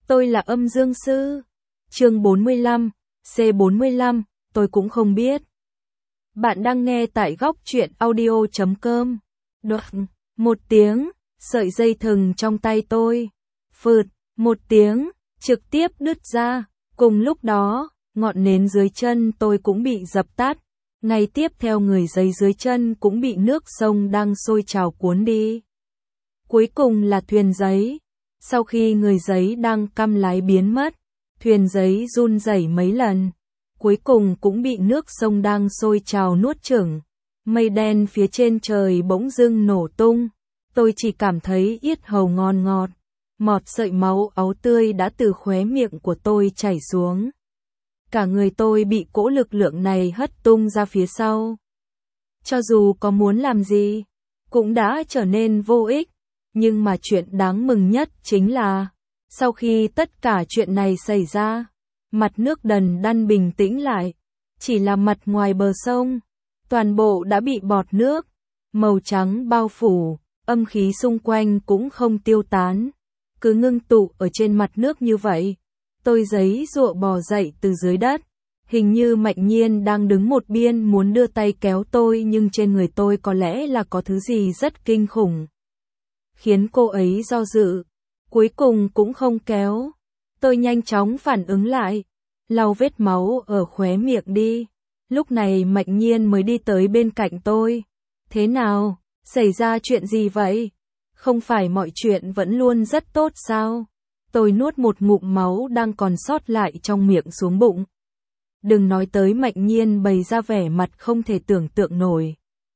Tôi là âm dương sư. Chương 45, C45, tôi cũng không biết. Bạn đang nghe tại góc truyện audio.com. Đoạn, một tiếng, sợi dây thừng trong tay tôi. Phượt, một tiếng, trực tiếp đứt ra. Cùng lúc đó, ngọn nến dưới chân tôi cũng bị dập tắt. Ngay tiếp theo người giấy dưới chân cũng bị nước sông đang sôi trào cuốn đi. Cuối cùng là thuyền giấy. Sau khi người giấy đang căm lái biến mất, thuyền giấy run rẩy mấy lần. Cuối cùng cũng bị nước sông đang sôi trào nuốt chửng. Mây đen phía trên trời bỗng dưng nổ tung. Tôi chỉ cảm thấy yết hầu ngon ngọt. Một sợi máu áo tươi đã từ khóe miệng của tôi chảy xuống. Cả người tôi bị cỗ lực lượng này hất tung ra phía sau. Cho dù có muốn làm gì, cũng đã trở nên vô ích. Nhưng mà chuyện đáng mừng nhất chính là, sau khi tất cả chuyện này xảy ra, mặt nước đần đăn bình tĩnh lại. Chỉ là mặt ngoài bờ sông, toàn bộ đã bị bọt nước màu trắng bao phủ, âm khí xung quanh cũng không tiêu tán, cứ ngưng tụ ở trên mặt nước như vậy. Tôi giấy giụa bò dậy từ dưới đất, hình như Mạnh Nhiên đang đứng một bên muốn đưa tay kéo tôi, nhưng trên người tôi có lẽ là có thứ gì rất kinh khủng, khiến cô ấy do dự, cuối cùng cũng không kéo. Tôi nhanh chóng phản ứng lại, lau vết máu ở khóe miệng đi. Lúc này Mạnh Nhiên mới đi tới bên cạnh tôi. Thế nào, xảy ra chuyện gì vậy? Không phải mọi chuyện vẫn luôn rất tốt sao? Tôi nuốt một ngụm máu đang còn sót lại trong miệng xuống bụng. Đừng nói tới Mạnh Nhiên bày ra vẻ mặt không thể tưởng tượng nổi.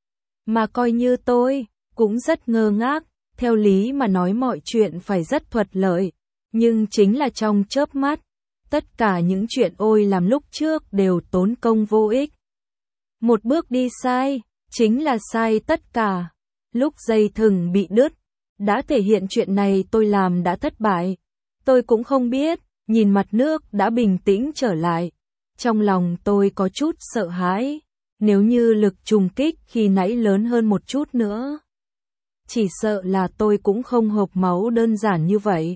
Mà coi như tôi, cũng rất ngơ ngác. Theo lý mà nói mọi chuyện phải rất thuận lợi, nhưng chính là trong chớp mắt, tất cả những chuyện ôi làm lúc trước đều tốn công vô ích. Một bước đi sai, chính là sai tất cả. Lúc dây thừng bị đứt, đã thể hiện chuyện này tôi làm đã thất bại. Tôi cũng không biết, nhìn mặt nước đã bình tĩnh trở lại. Trong lòng tôi có chút sợ hãi, nếu như lực trùng kích khi nãy lớn hơn một chút nữa, chỉ sợ là tôi cũng không hộc máu đơn giản như vậy.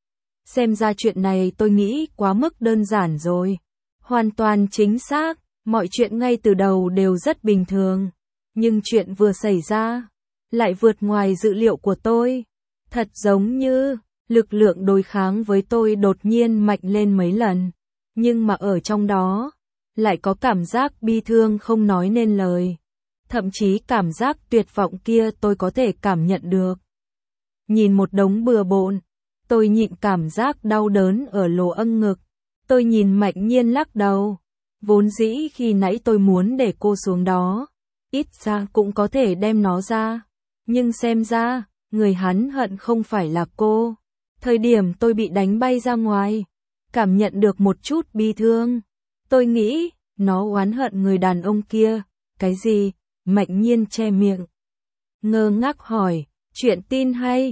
Xem ra chuyện này tôi nghĩ quá mức đơn giản rồi. Hoàn toàn chính xác, mọi chuyện ngay từ đầu đều rất bình thường. Nhưng chuyện vừa xảy ra, lại vượt ngoài dự liệu của tôi. Thật giống như, lực lượng đối kháng với tôi đột nhiên mạnh lên mấy lần. Nhưng mà ở trong đó, lại có cảm giác bi thương không nói nên lời. Thậm chí cảm giác tuyệt vọng kia tôi có thể cảm nhận được. Nhìn một đống bừa bộn, tôi nhịn cảm giác đau đớn ở lỗ âm ngực. Tôi nhìn Mạnh Nhiên lắc đầu. Vốn dĩ khi nãy tôi muốn để cô xuống đó, ít ra cũng có thể đem nó ra. Nhưng xem ra, người hắn hận không phải là cô. Thời điểm tôi bị đánh bay ra ngoài, cảm nhận được một chút bi thương. Tôi nghĩ, nó oán hận người đàn ông kia. Cái gì? Mạnh Nhiên che miệng, ngơ ngác hỏi, chuyện tin hay,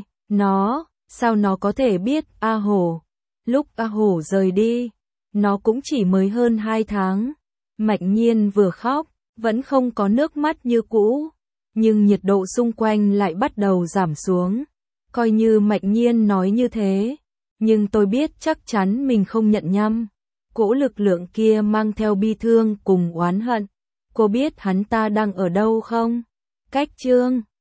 sao nó có thể biết A Hổ? Lúc A Hổ rời đi, nó cũng chỉ mới hơn 2 tháng. Mạnh Nhiên vừa khóc, vẫn không có nước mắt như cũ, nhưng nhiệt độ xung quanh lại bắt đầu giảm xuống. Coi như Mạnh Nhiên nói như thế, nhưng tôi biết chắc chắn mình không nhận nhầm. Cỗ lực lượng kia mang theo bi thương cùng oán hận. Cô biết hắn ta đang ở đâu không? Cách chương